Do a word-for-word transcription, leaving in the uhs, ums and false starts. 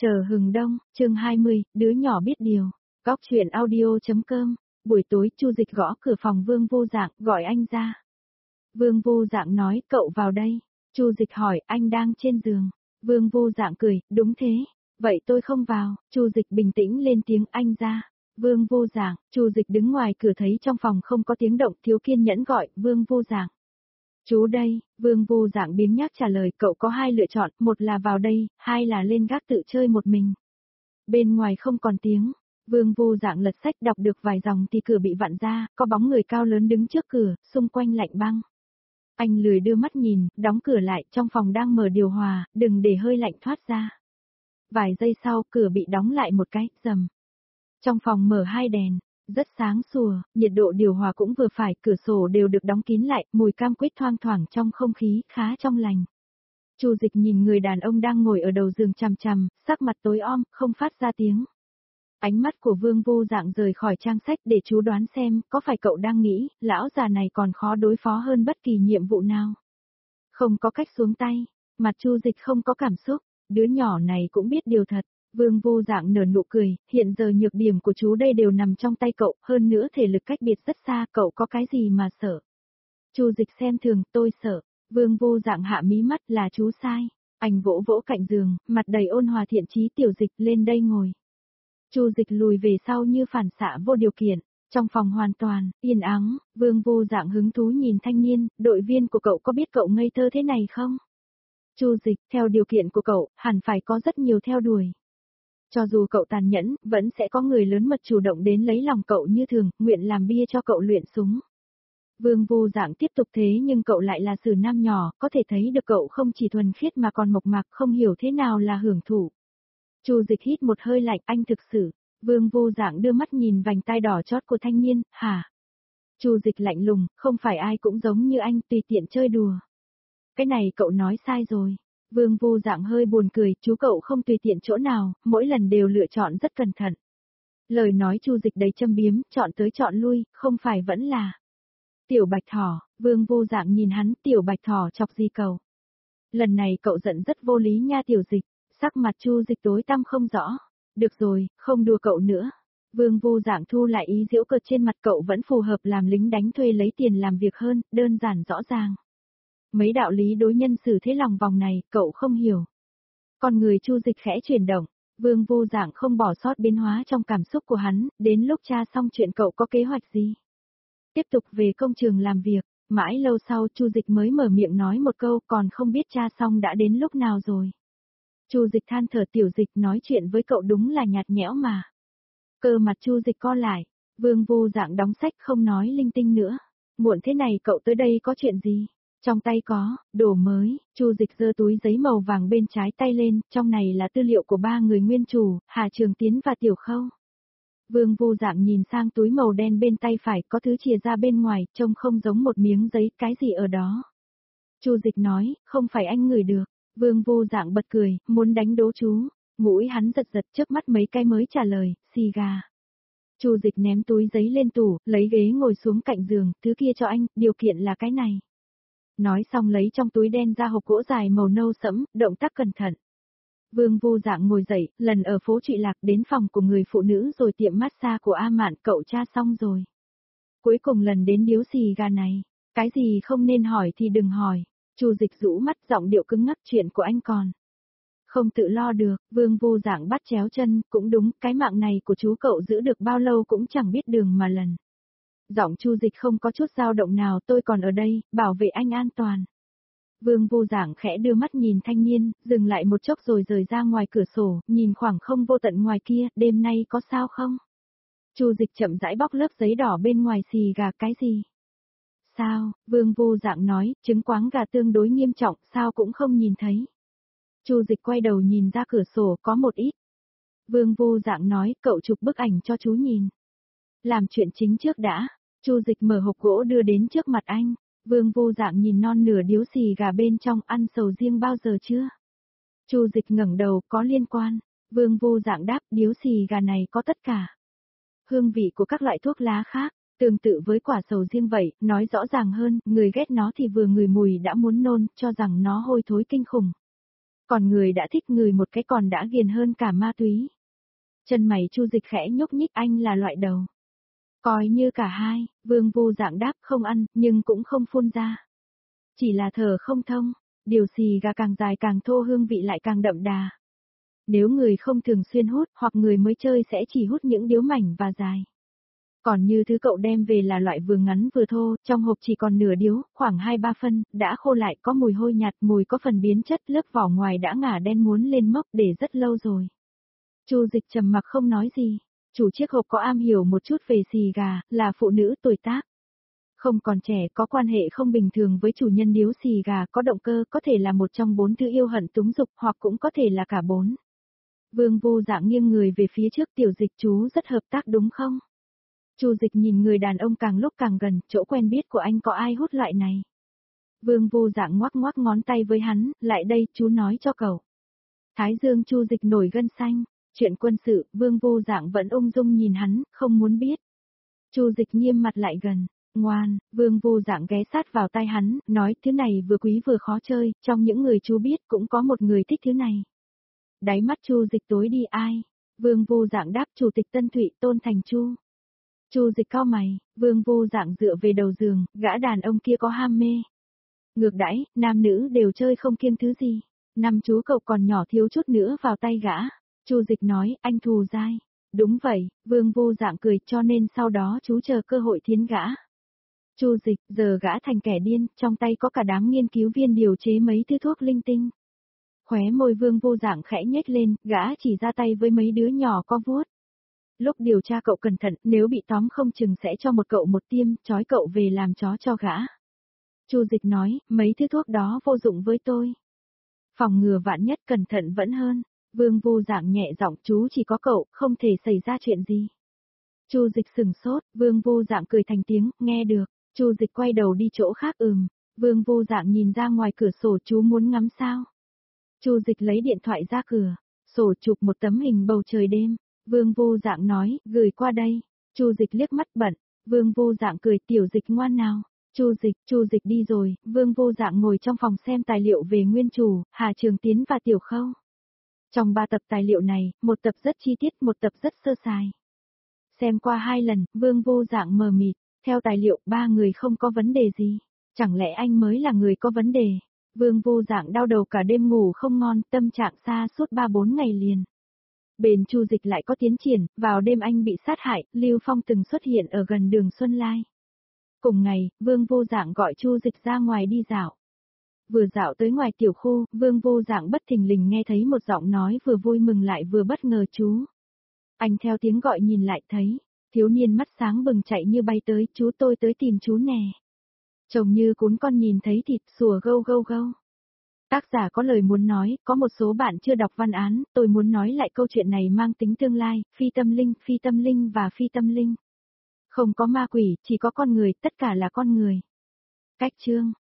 Chờ hừng đông, chương hai mươi, đứa nhỏ biết điều. Góc chuyện audio.com, buổi tối Chu Dịch gõ cửa phòng Vương Vô Dạng, gọi anh ra. Vương Vô Dạng nói, cậu vào đây. Chu Dịch hỏi, anh đang trên giường. Vương Vô Dạng cười, đúng thế. Vậy tôi không vào. Chu Dịch bình tĩnh lên tiếng, anh ra. Vương Vô Dạng, Chu Dịch đứng ngoài cửa thấy trong phòng không có tiếng động, thiếu kiên nhẫn gọi, Vương Vô Dạng. Chú đây, Vương Vô Dạng biếng nhác trả lời, cậu có hai lựa chọn, một là vào đây, hai là lên gác tự chơi một mình. Bên ngoài không còn tiếng, Vương Vô Dạng lật sách đọc được vài dòng thì cửa bị vặn ra, có bóng người cao lớn đứng trước cửa, xung quanh lạnh băng. Anh lười đưa mắt nhìn, đóng cửa lại, trong phòng đang mở điều hòa, đừng để hơi lạnh thoát ra. Vài giây sau, cửa bị đóng lại một cái, rầm. Trong phòng mở hai đèn. Rất sáng sủa, nhiệt độ điều hòa cũng vừa phải, cửa sổ đều được đóng kín lại, mùi cam quýt thoang thoảng trong không khí, khá trong lành. Chu Dịch nhìn người đàn ông đang ngồi ở đầu giường chằm chằm, sắc mặt tối om, không phát ra tiếng. Ánh mắt của Vương Vô Dạng rời khỏi trang sách để chú đoán xem, có phải cậu đang nghĩ, lão già này còn khó đối phó hơn bất kỳ nhiệm vụ nào. Không có cách xuống tay, mặt Chu Dịch không có cảm xúc, đứa nhỏ này cũng biết điều thật. Vương Vô Dạng nở nụ cười, hiện giờ nhược điểm của chú đây đều nằm trong tay cậu, hơn nữa thể lực cách biệt rất xa, cậu có cái gì mà sợ. Chu Dịch xem thường, tôi sợ. Vương Vô Dạng hạ mí mắt, là chú sai. Anh vỗ vỗ cạnh giường, mặt đầy ôn hòa thiện chí, Tiểu Dịch lên đây ngồi. Chu Dịch lùi về sau như phản xạ vô điều kiện. Trong phòng hoàn toàn, yên ắng, Vương Vô Dạng hứng thú nhìn thanh niên, đội viên của cậu có biết cậu ngây thơ thế này không? Chu Dịch, theo điều kiện của cậu, hẳn phải có rất nhiều theo đuổi. Cho dù cậu tàn nhẫn, vẫn sẽ có người lớn mật chủ động đến lấy lòng cậu như thường, nguyện làm bia cho cậu luyện súng. Vương Vô Dạng tiếp tục thế nhưng cậu lại là sử nam nhỏ, có thể thấy được cậu không chỉ thuần khiết mà còn mộc mạc, không hiểu thế nào là hưởng thụ. Chu Dịch hít một hơi lạnh, anh thực sự. Vương Vô Dạng đưa mắt nhìn vành tai đỏ chót của thanh niên, hả? Chu Dịch lạnh lùng, không phải ai cũng giống như anh, tùy tiện chơi đùa. Cái này cậu nói sai rồi. Vương Vô Dạng hơi buồn cười, chú cậu không tùy tiện chỗ nào, mỗi lần đều lựa chọn rất cẩn thận. Lời nói Chu Dịch đầy châm biếm, chọn tới chọn lui, không phải vẫn là. Tiểu Bạch Thỏ, Vương Vô Dạng nhìn hắn, Tiểu Bạch Thỏ chọc gì cậu? Lần này cậu giận rất vô lý nha Tiểu Dịch, sắc mặt Chu Dịch tối tăm không rõ. Được rồi, không đùa cậu nữa. Vương Vô Dạng thu lại ý giễu cợt trên mặt, cậu vẫn phù hợp làm lính đánh thuê lấy tiền làm việc hơn, đơn giản rõ ràng. Mấy đạo lý đối nhân xử thế lòng vòng này, cậu không hiểu. Con người Chu Dịch khẽ chuyển động, Vương Vô Dạng không bỏ sót biến hóa trong cảm xúc của hắn, đến lúc tra xong chuyện cậu có kế hoạch gì? Tiếp tục về công trường làm việc, mãi lâu sau Chu Dịch mới mở miệng nói một câu, còn không biết tra xong đã đến lúc nào rồi. Chu Dịch than thở, Tiểu Dịch nói chuyện với cậu đúng là nhạt nhẽo mà. Cơ mặt Chu Dịch co lại, Vương Vô Dạng đóng sách không nói linh tinh nữa. Muộn thế này cậu tới đây có chuyện gì? Trong tay có, đồ mới, Chu Dịch giơ túi giấy màu vàng bên trái tay lên, trong này là tư liệu của ba người nguyên chủ, Hà Trường Tiến và Tiểu Khâu. Vương Vô Dạng nhìn sang túi màu đen bên tay phải, có thứ chìa ra bên ngoài, trông không giống một miếng giấy, cái gì ở đó. Chu Dịch nói, không phải anh ngửi được. Vương Vô Dạng bật cười, muốn đánh đố chú. Mũi hắn giật giật, trước mắt mấy cái mới trả lời, xì gà. Chu Dịch ném túi giấy lên tủ, lấy ghế ngồi xuống cạnh giường, thứ kia cho anh, điều kiện là cái này. Nói xong lấy trong túi đen ra hộp gỗ dài màu nâu sẫm, động tác cẩn thận. Vương Vô Dạng ngồi dậy, lần ở phố Trụy Lạc đến phòng của người phụ nữ rồi tiệm massage của A Mạn, cậu tra xong rồi. Cuối cùng lần đến điếu xì gà này, cái gì không nên hỏi thì đừng hỏi. Chu Dịch rũ mắt, giọng điệu cứng ngắc, chuyện của anh còn không tự lo được. Vương Vô Dạng bắt chéo chân, cũng đúng, cái mạng này của chú cậu giữ được bao lâu cũng chẳng biết đường mà lần. Giọng Chu Dịch không có chút dao động nào, tôi còn ở đây, bảo vệ anh an toàn. Vương Vô Dạng khẽ đưa mắt nhìn thanh niên, dừng lại một chốc rồi rời ra ngoài cửa sổ, nhìn khoảng không vô tận ngoài kia, đêm nay có sao không? Chu Dịch chậm rãi bóc lớp giấy đỏ bên ngoài xì gà, cái gì? Sao? Vương Vô Dạng nói, chứng quáng gà tương đối nghiêm trọng, sao cũng không nhìn thấy. Chu Dịch quay đầu nhìn ra cửa sổ, có một ít. Vương Vô Dạng nói, cậu chụp bức ảnh cho chú nhìn. Làm chuyện chính trước đã. Chu Dịch mở hộp gỗ đưa đến trước mặt anh. Vương Vô Dạng nhìn non nửa điếu xì gà bên trong, ăn sầu riêng bao giờ chưa? Chu Dịch ngẩng đầu, có liên quan. Vương Vô Dạng đáp, điếu xì gà này có tất cả hương vị của các loại thuốc lá khác, tương tự với quả sầu riêng vậy, nói rõ ràng hơn, người ghét nó thì vừa ngửi mùi đã muốn nôn, cho rằng nó hôi thối kinh khủng. Còn người đã thích người một cái còn đã ghiền hơn cả ma túy. Chân mày Chu Dịch khẽ nhúc nhích, anh là loại đầu. Coi như cả hai, Vương Vô Dạng đáp không ăn, nhưng cũng không phun ra. Chỉ là thở không thông, điều xì gà càng dài càng thô hương vị lại càng đậm đà. Nếu người không thường xuyên hút hoặc người mới chơi sẽ chỉ hút những điếu mảnh và dài. Còn như thứ cậu đem về là loại vừa ngắn vừa thô, trong hộp chỉ còn nửa điếu, khoảng hai ba phân, đã khô lại có mùi hôi nhạt, mùi có phần biến chất, lớp vỏ ngoài đã ngả đen muốn lên mốc để rất lâu rồi. Chu Dịch trầm mặc không nói gì, chủ chiếc hộp có am hiểu một chút về xì gà, là phụ nữ tuổi tác. Không còn trẻ, có quan hệ không bình thường với chủ nhân điếu xì gà, có động cơ, có thể là một trong bốn thứ yêu hận túng dục, hoặc cũng có thể là cả bốn. Vương Vô Dạng nghiêng người về phía trước, Tiểu Dịch chú rất hợp tác đúng không? Chu Dịch nhìn người đàn ông càng lúc càng gần, chỗ quen biết của anh có ai hút loại này. Vương Vô Dạng ngoắc ngoắc ngón tay với hắn, lại đây, chú nói cho cậu. Thái dương Chu Dịch nổi gân xanh, chuyện quân sự, Vương Vô Dạng vẫn ung dung nhìn hắn, không muốn biết. Chu Dịch nghiêm mặt lại gần, ngoan, Vương Vô Dạng ghé sát vào tai hắn, nói thứ này vừa quý vừa khó chơi, trong những người chú biết cũng có một người thích thứ này. Đáy mắt Chu Dịch tối đi ai? Vương Vô Dạng đáp Chủ tịch Tân Thụy Tôn Thành Chu. Chu Dịch cau mày, Vương Vô Dạng dựa về đầu giường, gã đàn ông kia có ham mê. Ngược đãi, nam nữ đều chơi không kiêng thứ gì. Năm chú cậu còn nhỏ thiếu chút nữa vào tay gã. Chu Dịch nói, anh thù dai. Đúng vậy, Vương Vô Dạng cười, cho nên sau đó chú chờ cơ hội thiến gã. Chu Dịch, giờ gã thành kẻ điên, trong tay có cả đám nghiên cứu viên điều chế mấy thứ thuốc linh tinh. Khóe môi Vương Vô Dạng khẽ nhếch lên, gã chỉ ra tay với mấy đứa nhỏ có vuốt. Lúc điều tra cậu cẩn thận, nếu bị tóm không chừng sẽ cho một cậu một tiêm, trói cậu về làm chó cho gã. Chu Dịch nói, mấy thứ thuốc đó vô dụng với tôi. Phòng ngừa vạn nhất, cẩn thận vẫn hơn. Vương Vô Dạng nhẹ giọng, chú chỉ có cậu, không thể xảy ra chuyện gì. Chu Dịch sừng sốt, Vương Vô Dạng cười thành tiếng, nghe được. Chu Dịch quay đầu đi chỗ khác. Ừm. Vương Vô Dạng nhìn ra ngoài cửa sổ, chú muốn ngắm sao? Chu Dịch lấy điện thoại ra cửa, sổ chụp một tấm hình bầu trời đêm. Vương Vô Dạng nói, gửi qua đây. Chu Dịch liếc mắt bận, Vương Vô Dạng cười, Tiểu Dịch ngoan nào. Chu Dịch, Chu Dịch đi rồi, Vương Vô Dạng ngồi trong phòng xem tài liệu về nguyên chủ, Hà Trường Tiến và Tiểu Khâu. Trong ba tập tài liệu này, một tập rất chi tiết, một tập rất sơ sài. Xem qua hai lần, Vương Vô Dạng mờ mịt, theo tài liệu, ba người không có vấn đề gì. Chẳng lẽ anh mới là người có vấn đề? Vương Vô Dạng đau đầu cả đêm ngủ không ngon, tâm trạng xa suốt ba bốn ngày liền. Bên Chu Dịch lại có tiến triển, vào đêm anh bị sát hại, Lưu Phong từng xuất hiện ở gần đường Xuân Lai. Cùng ngày, Vương Vô Dạng gọi Chu Dịch ra ngoài đi dạo. Vừa dạo tới ngoài tiểu khu, Vương Vô Dạng bất thình lình nghe thấy một giọng nói vừa vui mừng lại vừa bất ngờ chú. Anh theo tiếng gọi nhìn lại thấy, thiếu niên mắt sáng bừng chạy như bay tới, chú tôi tới tìm chú nè. Trông như cún con nhìn thấy thịt sủa gâu gâu gâu. Tác giả có lời muốn nói, có một số bạn chưa đọc văn án, tôi muốn nói lại câu chuyện này mang tính tương lai, phi tâm linh, phi tâm linh và phi tâm linh. Không có ma quỷ, chỉ có con người, tất cả là con người. Cách chương